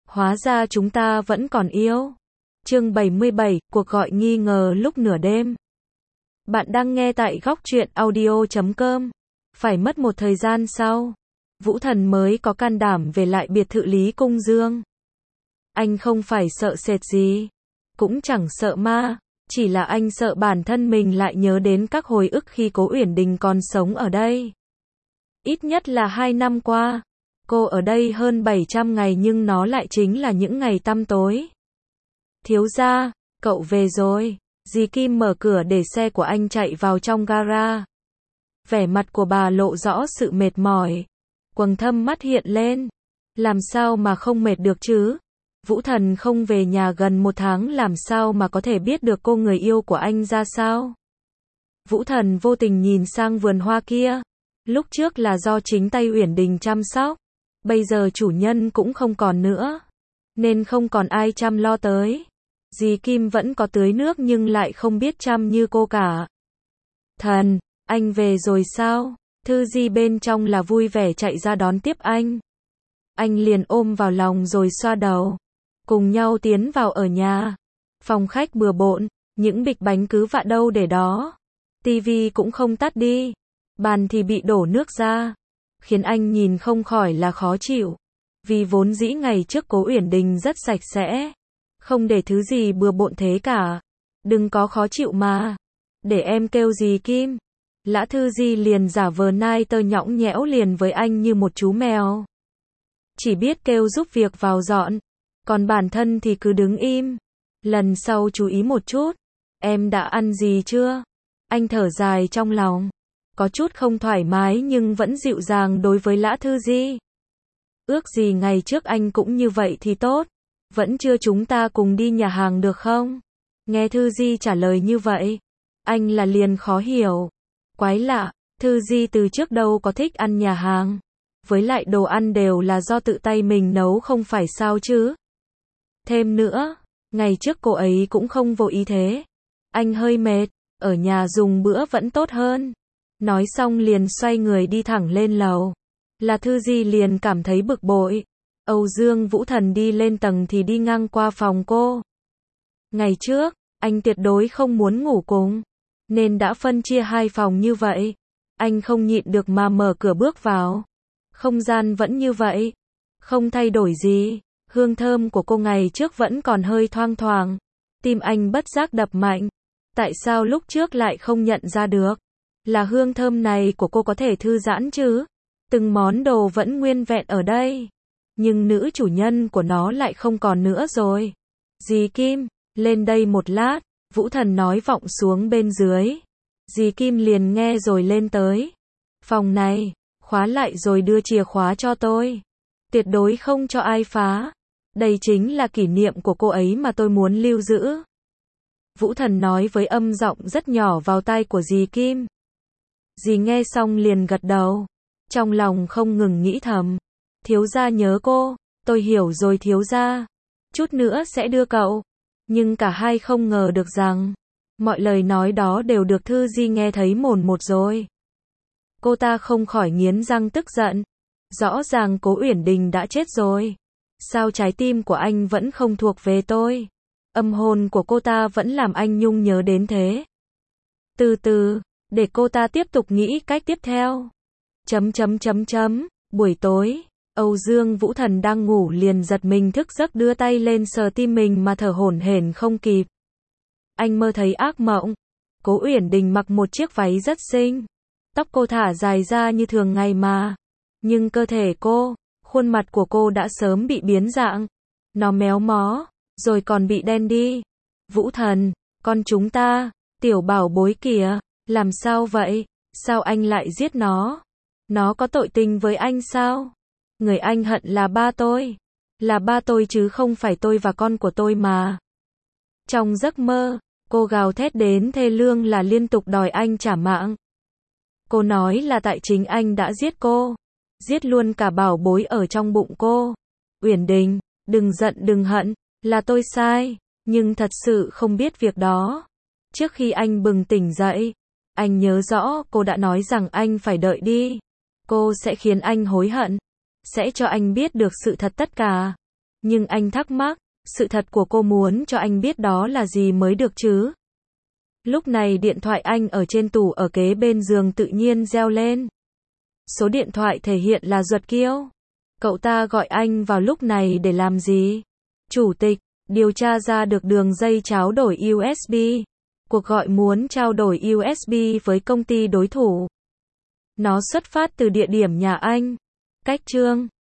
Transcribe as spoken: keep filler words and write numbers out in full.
Hóa ra chúng ta vẫn còn yêu. Chương bảy mươi bảy, cuộc gọi nghi ngờ lúc nửa đêm. Bạn đang nghe tại góc truyện audio chấm com. Phải mất một thời gian sau, Vũ Thần mới có can đảm về lại biệt thự Lý Cung Dương. Anh không phải sợ sệt gì, cũng chẳng sợ ma, chỉ là anh sợ bản thân mình lại nhớ đến các hồi ức khi Cố Uyển Đình còn sống ở đây. Ít nhất là hai năm qua, cô ở đây hơn bảy trăm ngày nhưng nó lại chính là những ngày tăm tối. Thiếu gia, cậu về rồi. Dì Kim mở cửa để xe của anh chạy vào trong gara. Vẻ mặt của bà lộ rõ sự mệt mỏi. Quầng thâm mắt hiện lên. Làm sao mà không mệt được chứ? Vũ Thần không về nhà gần một tháng làm sao mà có thể biết được cô người yêu của anh ra sao? Vũ Thần vô tình nhìn sang vườn hoa kia. Lúc trước là do chính tay Uyển Đình chăm sóc. Bây giờ chủ nhân cũng không còn nữa. Nên không còn ai chăm lo tới. Dì Kim vẫn có tưới nước nhưng lại không biết chăm như cô cả. Thần, anh về rồi sao? Thư Di bên trong là vui vẻ chạy ra đón tiếp anh. Anh liền ôm vào lòng rồi xoa đầu. Cùng nhau tiến vào ở nhà. Phòng khách bừa bộn, những bịch bánh cứ vạ đâu để đó. Tivi cũng không tắt đi. Bàn thì bị đổ nước ra. Khiến anh nhìn không khỏi là khó chịu. Vì vốn dĩ ngày trước Cố Uyển Đình rất sạch sẽ. Không để thứ gì bừa bộn thế cả. Đừng có khó chịu mà. Để em kêu dì Kim. Lã Thư Di liền giả vờ nai tơ nhõng nhẽo liền với anh như một chú mèo. Chỉ biết kêu giúp việc vào dọn. Còn bản thân thì cứ đứng im. Lần sau chú ý một chút. Em đã ăn gì chưa? Anh thở dài trong lòng. Có chút không thoải mái nhưng vẫn dịu dàng đối với Lã Thư Di. Ước gì ngày trước anh cũng như vậy thì tốt. Vẫn chưa chúng ta cùng đi nhà hàng được không? Nghe Thư Di trả lời như vậy. Anh là liền khó hiểu. Quái lạ, Thư Di từ trước đâu có thích ăn nhà hàng. Với lại đồ ăn đều là do tự tay mình nấu không phải sao chứ. Thêm nữa, ngày trước cô ấy cũng không vô ý thế. Anh hơi mệt, ở nhà dùng bữa vẫn tốt hơn. Nói xong liền xoay người đi thẳng lên lầu. Là Thư Di liền cảm thấy bực bội. Âu Dương Vũ Thần đi lên tầng thì đi ngang qua phòng cô. Ngày trước, anh tuyệt đối không muốn ngủ cùng. Nên đã phân chia hai phòng như vậy. Anh không nhịn được mà mở cửa bước vào. Không gian vẫn như vậy. Không thay đổi gì. Hương thơm của cô ngày trước vẫn còn hơi thoang thoảng. Tim anh bất giác đập mạnh. Tại sao lúc trước lại không nhận ra được? Là hương thơm này của cô có thể thư giãn chứ? Từng món đồ vẫn nguyên vẹn ở đây. Nhưng nữ chủ nhân của nó lại không còn nữa rồi. Dì Kim, lên đây một lát. Vũ Thần nói vọng xuống bên dưới. Dì Kim liền nghe rồi lên tới. Phòng này, khóa lại rồi đưa chìa khóa cho tôi. Tuyệt đối không cho ai phá. Đây chính là kỷ niệm của cô ấy mà tôi muốn lưu giữ. Vũ Thần nói với âm giọng rất nhỏ vào tai của dì Kim. Dì nghe xong liền gật đầu. Trong lòng không ngừng nghĩ thầm. Thiếu gia nhớ cô, tôi hiểu rồi thiếu gia. Chút nữa sẽ đưa cậu. Nhưng cả hai không ngờ được rằng, mọi lời nói đó đều được Thư Di nghe thấy mồn một rồi. Cô ta không khỏi nghiến răng tức giận. Rõ ràng Cố Uyển Đình đã chết rồi. Sao trái tim của anh vẫn không thuộc về tôi? Âm hồn của cô ta vẫn làm anh nhung nhớ đến thế. Từ từ, để cô ta tiếp tục nghĩ cách tiếp theo. Chấm chấm chấm chấm, buổi tối. Âu Dương Vũ Thần đang ngủ liền giật mình thức giấc đưa tay lên sờ tim mình mà thở hổn hển không kịp. Anh mơ thấy ác mộng. Cố Uyển Đình mặc một chiếc váy rất xinh. Tóc cô thả dài ra như thường ngày mà. Nhưng cơ thể cô, khuôn mặt của cô đã sớm bị biến dạng. Nó méo mó, rồi còn bị đen đi. Vũ Thần, con chúng ta, tiểu bảo bối kìa, làm sao vậy? Sao anh lại giết nó? Nó có tội tình với anh sao? Người anh hận là ba tôi. Là ba tôi chứ không phải tôi và con của tôi mà. Trong giấc mơ, cô gào thét đến thê lương là liên tục đòi anh trả mạng. Cô nói là tại chính anh đã giết cô. Giết luôn cả bảo bối ở trong bụng cô. Uyển Đình, đừng giận đừng hận, là tôi sai. Nhưng thật sự không biết việc đó. Trước khi anh bừng tỉnh dậy, anh nhớ rõ cô đã nói rằng anh phải đợi đi. Cô sẽ khiến anh hối hận. Sẽ cho anh biết được sự thật tất cả. Nhưng anh thắc mắc, sự thật của cô muốn cho anh biết đó là gì mới được chứ? Lúc này điện thoại anh ở trên tủ ở kế bên giường tự nhiên reo lên. Số điện thoại thể hiện là Duật Kiêu. Cậu ta gọi anh vào lúc này để làm gì? Chủ tịch, điều tra ra được đường dây tráo đổi u ét bê. Cuộc gọi muốn trao đổi u ét bê với công ty đối thủ. Nó xuất phát từ địa điểm nhà anh. Cách chương